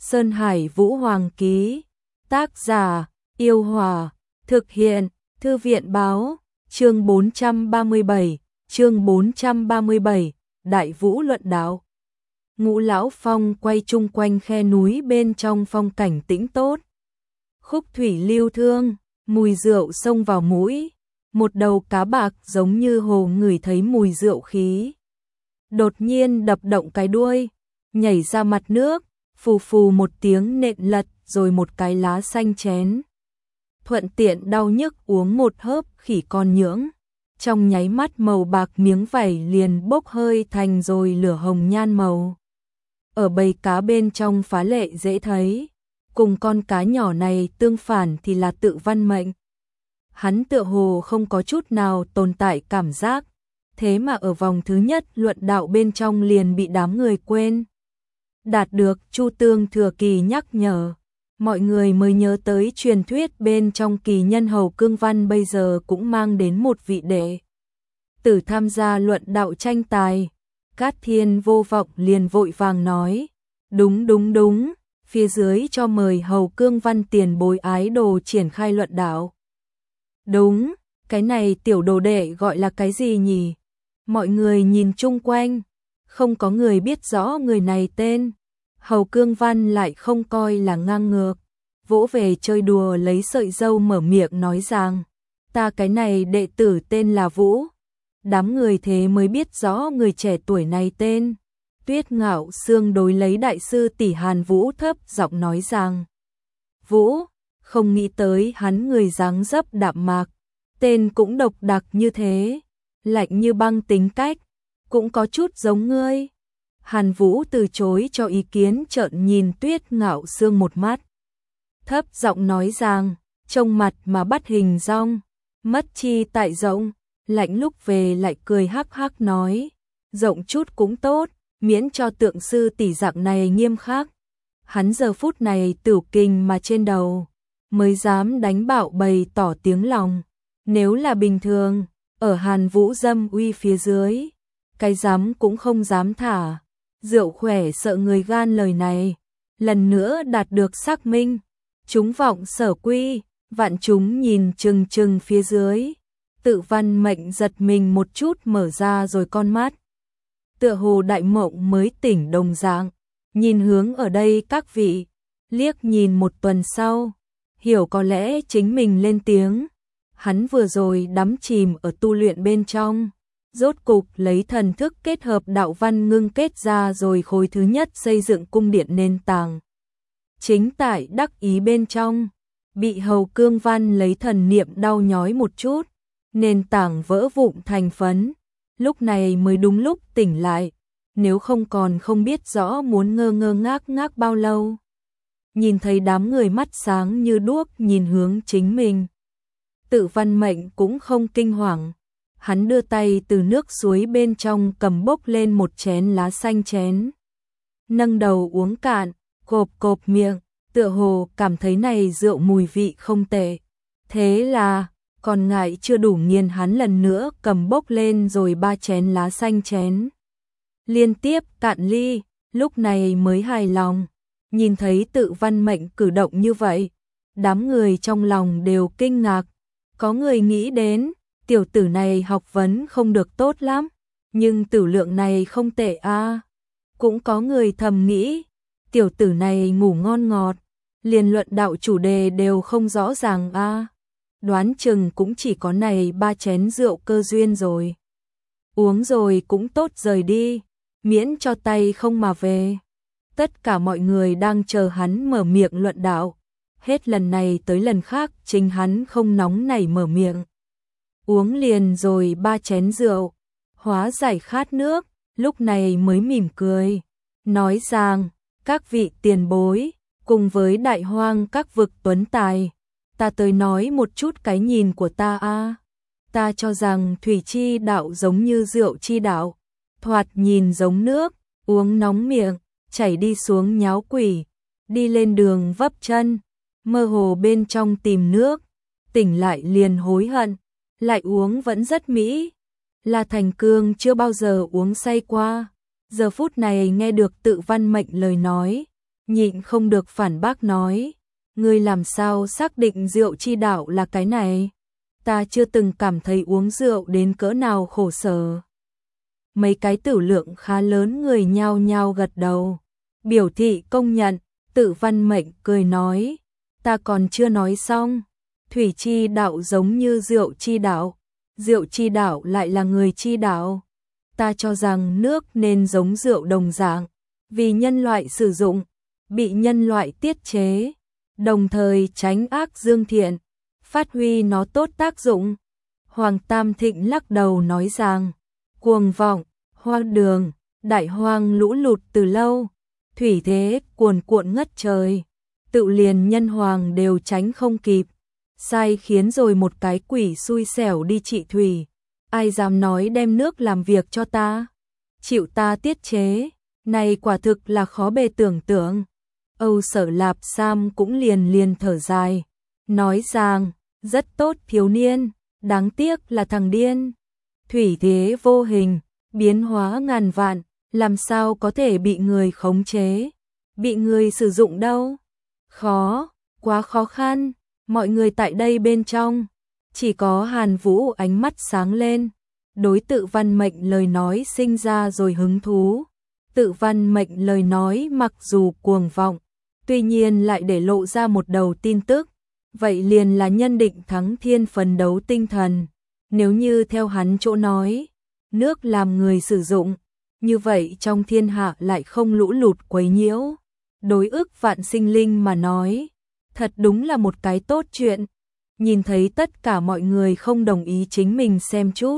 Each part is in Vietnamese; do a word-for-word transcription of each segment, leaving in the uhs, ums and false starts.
Sơn Hải Vũ Hoàng ký. Tác giả, Yêu Hòa. Thực hiện, Thư viện báo. Chương bốn trăm ba mươi bảy, chương bốn trăm ba mươi bảy, Đại Vũ luận đạo. Ngũ Lão Phong quay chung quanh khe núi bên trong phong cảnh tĩnh tốt. Khúc thủy lưu thương, mùi rượu xông vào mũi, một đầu cá bạc giống như hồ ngửi thấy mùi rượu khí. Đột nhiên đập động cái đuôi, nhảy ra mặt nước, phù phù một tiếng nện lật rồi một cái lá xanh chén. Thuận tiện đau nhức uống một hớp khỉ con nhưỡng. Trong nháy mắt màu bạc miếng vảy liền bốc hơi thành rồi lửa hồng nhan màu. Ở bầy cá bên trong phá lệ dễ thấy, cùng con cá nhỏ này tương phản thì là Tự Văn Mệnh. Hắn tựa hồ không có chút nào tồn tại cảm giác, thế mà ở vòng thứ nhất luận đạo bên trong liền bị đám người quên. Đạt được Chu Tương Thừa Kỳ nhắc nhở, mọi người mới nhớ tới truyền thuyết bên trong kỳ nhân Hầu Cương Văn bây giờ cũng mang đến một vị đệ tử tham gia luận đạo tranh tài. Cát Thiên Vô Vọng liền vội vàng nói, đúng đúng đúng, phía dưới cho mời Hầu Cương Văn tiền bối ái đồ triển khai luận đạo. Đúng, cái này tiểu đồ đệ gọi là cái gì nhỉ? Mọi người nhìn chung quanh, không có người biết rõ người này tên. Hầu Cương Văn lại không coi là ngang ngược, vỗ về chơi đùa lấy sợi dâu mở miệng nói rằng, ta cái này đệ tử tên là Vũ. Đám người thế mới biết rõ người trẻ tuổi này tên. Tuyết Ngạo Sương đối lấy đại sư tỷ Hàn Vũ thấp giọng nói rằng, Vũ, không nghĩ tới hắn người dáng dấp đạm mạc, tên cũng độc đặc như thế, lạnh như băng tính cách, cũng có chút giống ngươi. Hàn Vũ từ chối cho ý kiến, trợn nhìn Tuyết Ngạo Sương một mắt, thấp giọng nói rằng, trông mặt mà bắt hình dong, mất chi tại rộng. Lạnh lúc về lại cười hắc hắc nói, rộng chút cũng tốt, miễn cho tượng sư tỷ dạng này nghiêm khắc. Hắn giờ phút này tửu kinh mà trên đầu, mới dám đánh bạo bày tỏ tiếng lòng. Nếu là bình thường, ở Hàn Vũ dâm uy phía dưới, cái dám cũng không dám thả. Rượu khỏe sợ người gan lời này, lần nữa đạt được xác minh. Chúng vọng sở quy, vạn chúng nhìn chừng chừng phía dưới. Tự Văn Mệnh giật mình một chút mở ra rồi con mắt. Tựa hồ đại mộng mới tỉnh đồng dạng, nhìn hướng ở đây các vị, liếc nhìn một tuần sau, hiểu có lẽ chính mình lên tiếng. Hắn vừa rồi đắm chìm ở tu luyện bên trong, rốt cục lấy thần thức kết hợp đạo văn ngưng kết ra rồi khối thứ nhất xây dựng cung điện nền tảng. Chính tại đắc ý bên trong, bị Hầu Cương Văn lấy thần niệm đau nhói một chút. Nền tảng vỡ vụn thành phấn, lúc này mới đúng lúc tỉnh lại, nếu không còn không biết rõ muốn ngơ ngơ ngác ngác bao lâu. Nhìn thấy đám người mắt sáng như đuốc nhìn hướng chính mình, Tự Văn Mệnh cũng không kinh hoàng, hắn đưa tay từ nước suối bên trong cầm bốc lên một chén lá xanh chén, nâng đầu uống cạn, cộp cộp miệng, tựa hồ cảm thấy này rượu mùi vị không tệ. Thế là còn ngại chưa đủ nghiền, hắn lần nữa cầm bốc lên rồi ba chén lá xanh chén. Liên tiếp cạn ly, lúc này mới hài lòng. Nhìn thấy Tự Văn Mệnh cử động như vậy, đám người trong lòng đều kinh ngạc. Có người nghĩ đến, tiểu tử này học vấn không được tốt lắm, nhưng tử lượng này không tệ a. À. Cũng có người thầm nghĩ, tiểu tử này ngủ ngon ngọt, liền luận đạo chủ đề đều không rõ ràng a. À. Đoán chừng cũng chỉ có này ba chén rượu cơ duyên rồi. Uống rồi cũng tốt rời đi, miễn cho tay không mà về. Tất cả mọi người đang chờ hắn mở miệng luận đạo. Hết lần này tới lần khác chính hắn không nóng nảy mở miệng. Uống liền rồi ba chén rượu, hóa giải khát nước, lúc này mới mỉm cười. Nói rằng, các vị tiền bối, cùng với đại hoang các vực tuấn tài, ta tới nói một chút cái nhìn của ta a. À. Ta cho rằng thủy chi đạo giống như rượu chi đạo, thoạt nhìn giống nước, uống nóng miệng, chảy đi xuống nháo quỷ, đi lên đường vấp chân, mơ hồ bên trong tìm nước, tỉnh lại liền hối hận, lại uống vẫn rất mỹ. La Thành Cương chưa bao giờ uống say qua, giờ phút này nghe được Tự Văn Mệnh lời nói, nhịn không được phản bác nói, ngươi làm sao xác định rượu chi đạo là cái này? Ta chưa từng cảm thấy uống rượu đến cỡ nào khổ sở. Mấy cái tử lượng khá lớn người nhao nhao gật đầu, biểu thị công nhận. Tự Văn Mệnh cười nói, ta còn chưa nói xong, thủy chi đạo giống như rượu chi đạo, rượu chi đạo lại là người chi đạo. Ta cho rằng nước nên giống rượu đồng dạng, vì nhân loại sử dụng, bị nhân loại tiết chế, đồng thời tránh ác dương thiện, phát huy nó tốt tác dụng. Hoàng Tam Thịnh lắc đầu nói rằng, cuồng vọng, hoang đường, đại hoang lũ lụt từ lâu, thủy thế cuồn cuộn ngất trời, tự liền nhân hoàng đều tránh không kịp, sai khiến rồi một cái quỷ xui xẻo đi trị thủy, ai dám nói đem nước làm việc cho ta, chịu ta tiết chế, này quả thực là khó bề tưởng tượng. Âu Sở Lạp Sam cũng liền liền thở dài, nói rằng, rất tốt thiếu niên, đáng tiếc là thằng điên. Thủy thế vô hình, biến hóa ngàn vạn, làm sao có thể bị người khống chế, bị người sử dụng đâu. Khó, quá khó khăn, mọi người tại đây bên trong, chỉ có Hàn Vũ ánh mắt sáng lên, đối Tự Văn Mệnh lời nói sinh ra rồi hứng thú. Tự Văn Mệnh lời nói mặc dù cuồng vọng, tuy nhiên lại để lộ ra một đầu tin tức, vậy liền là nhân định thắng thiên phấn đấu tinh thần. Nếu như theo hắn chỗ nói, nước làm người sử dụng, như vậy trong thiên hạ lại không lũ lụt quấy nhiễu. Đối ức vạn sinh linh mà nói, thật đúng là một cái tốt chuyện. Nhìn thấy tất cả mọi người không đồng ý chính mình xem chút.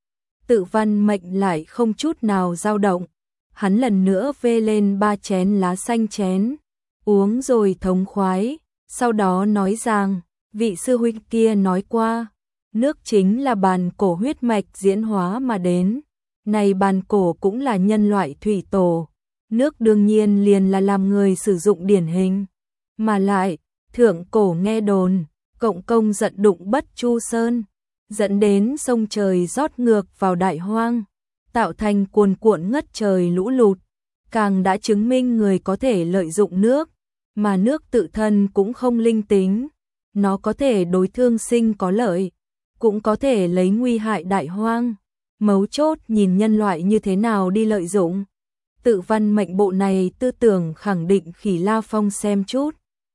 Tự Văn Mệnh lại không chút nào dao động. Hắn lần nữa vê lên ba chén lá xanh chén, uống rồi thống khoái, sau đó nói rằng, vị sư huynh kia nói qua, nước chính là bàn cổ huyết mạch diễn hóa mà đến, này bàn cổ cũng là nhân loại thủy tổ, nước đương nhiên liền là làm người sử dụng điển hình, mà lại, thượng cổ nghe đồn, cộng công giận đụng Bất Chu Sơn, dẫn đến sông trời rót ngược vào đại hoang, tạo thành cuồn cuộn ngất trời lũ lụt, càng đã chứng minh người có thể lợi dụng nước, mà nước tự thân cũng không linh tính, nó có thể đối thương sinh có lợi, cũng có thể lấy nguy hại đại hoang, mấu chốt nhìn nhân loại như thế nào đi lợi dụng. Tự Văn Mệnh bộ này tư tưởng khẳng định Khỉ La Phong xem chút,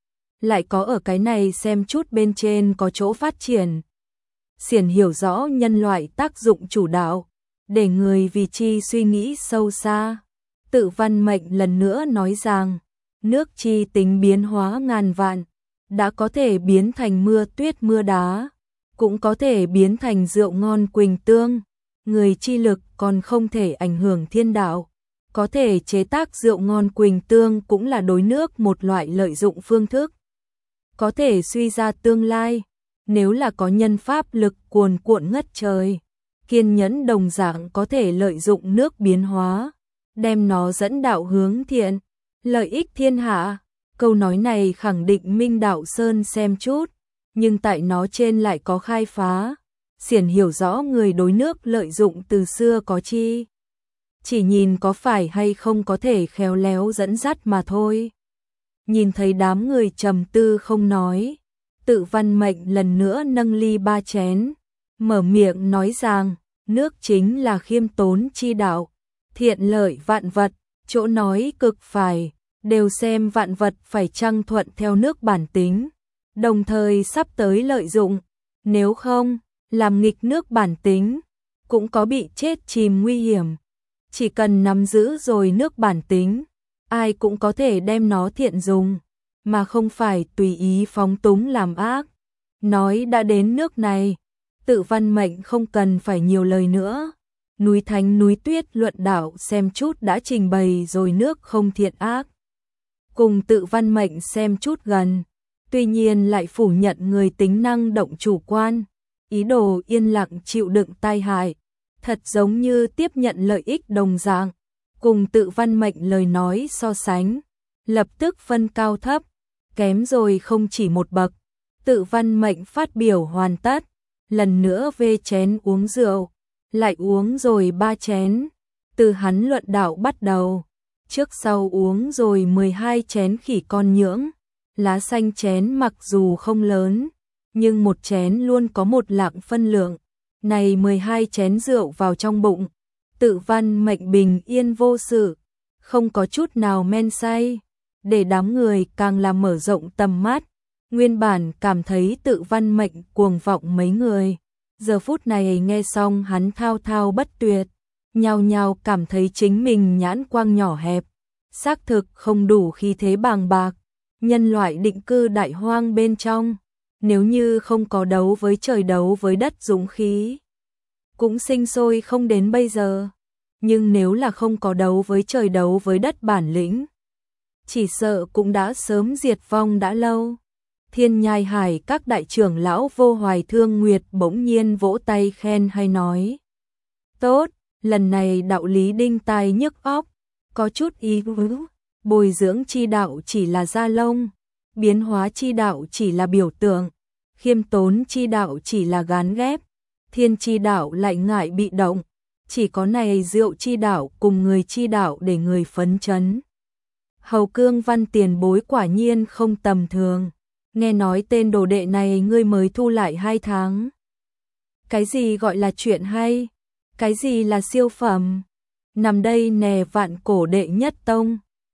lại có ở cái này xem chút bên trên có chỗ phát triển. Xiển hiểu rõ nhân loại tác dụng chủ đạo, để người vì chi suy nghĩ sâu xa. Tự Văn Mệnh lần nữa nói rằng, nước chi tính biến hóa ngàn vạn, đã có thể biến thành mưa tuyết mưa đá, cũng có thể biến thành rượu ngon quỳnh tương, người chi lực còn không thể ảnh hưởng thiên đạo, có thể chế tác rượu ngon quỳnh tương cũng là đối nước một loại lợi dụng phương thức, có thể suy ra tương lai, nếu là có nhân pháp lực cuồn cuộn ngất trời, kiên nhẫn đồng dạng có thể lợi dụng nước biến hóa, đem nó dẫn đạo hướng thiện, lợi ích thiên hạ. Câu nói này khẳng định Minh Đạo Sơn xem chút, nhưng tại nó trên lại có khai phá. Xiển hiểu rõ người đối nước lợi dụng từ xưa có chi, chỉ nhìn có phải hay không có thể khéo léo dẫn dắt mà thôi. Nhìn thấy đám người trầm tư không nói, Tự Văn Mệnh lần nữa nâng ly ba chén, mở miệng nói rằng, nước chính là khiêm tốn chi đạo, thiện lợi vạn vật, chỗ nói cực phải, đều xem vạn vật phải chăng thuận theo nước bản tính, đồng thời sắp tới lợi dụng, nếu không, làm nghịch nước bản tính, cũng có bị chết chìm nguy hiểm. Chỉ cần nắm giữ rồi nước bản tính, ai cũng có thể đem nó thiện dùng, mà không phải tùy ý phóng túng làm ác. Nói đã đến nước này, Tự Văn Mệnh không cần phải nhiều lời nữa. Núi Thánh núi Tuyết luận đạo xem chút đã trình bày rồi nước không thiện ác. Cùng Tự Văn Mệnh xem chút gần, tuy nhiên lại phủ nhận người tính năng động chủ quan, ý đồ yên lặng chịu đựng tai hại, thật giống như tiếp nhận lợi ích đồng dạng, cùng Tự Văn Mệnh lời nói so sánh, lập tức phân cao thấp, kém rồi không chỉ một bậc. Tự Văn Mệnh phát biểu hoàn tất, lần nữa vê chén uống rượu, lại uống rồi ba chén, từ hắn luận đạo bắt đầu, trước sau uống rồi mười hai chén khỉ con nhưỡng, lá xanh chén mặc dù không lớn, nhưng một chén luôn có một lạng phân lượng, này mười hai chén rượu vào trong bụng, Tự Văn Mệnh bình yên vô sự, không có chút nào men say, để đám người càng làm mở rộng tầm mắt, nguyên bản cảm thấy Tự Văn Mệnh cuồng vọng mấy người, giờ phút này nghe xong hắn thao thao bất tuyệt, nhao nhao cảm thấy chính mình nhãn quang nhỏ hẹp, xác thực không đủ khí thế bàng bạc, nhân loại định cư đại hoang bên trong, nếu như không có đấu với trời đấu với đất dũng khí, cũng sinh sôi không đến bây giờ, nhưng nếu là không có đấu với trời đấu với đất bản lĩnh, chỉ sợ cũng đã sớm diệt vong đã lâu. Thiên Nhai Hải các đại trưởng lão Vô Hoài Thương Nguyệt bỗng nhiên vỗ tay khen hay nói: tốt, lần này đạo lý đinh tai nhức óc, có chút ý vứ, bồi dưỡng chi đạo chỉ là da lông, biến hóa chi đạo chỉ là biểu tượng, khiêm tốn chi đạo chỉ là gán ghép, thiên chi đạo lại ngại bị động, chỉ có này rượu chi đạo cùng người chi đạo để người phấn chấn. Hầu Cương Văn tiền bối quả nhiên không tầm thường, nghe nói tên đồ đệ này ngươi mới thu lại hai tháng. Cái gì gọi là chuyện hay? Cái gì là siêu phẩm? Nằm đây nè vạn cổ đệ nhất tông,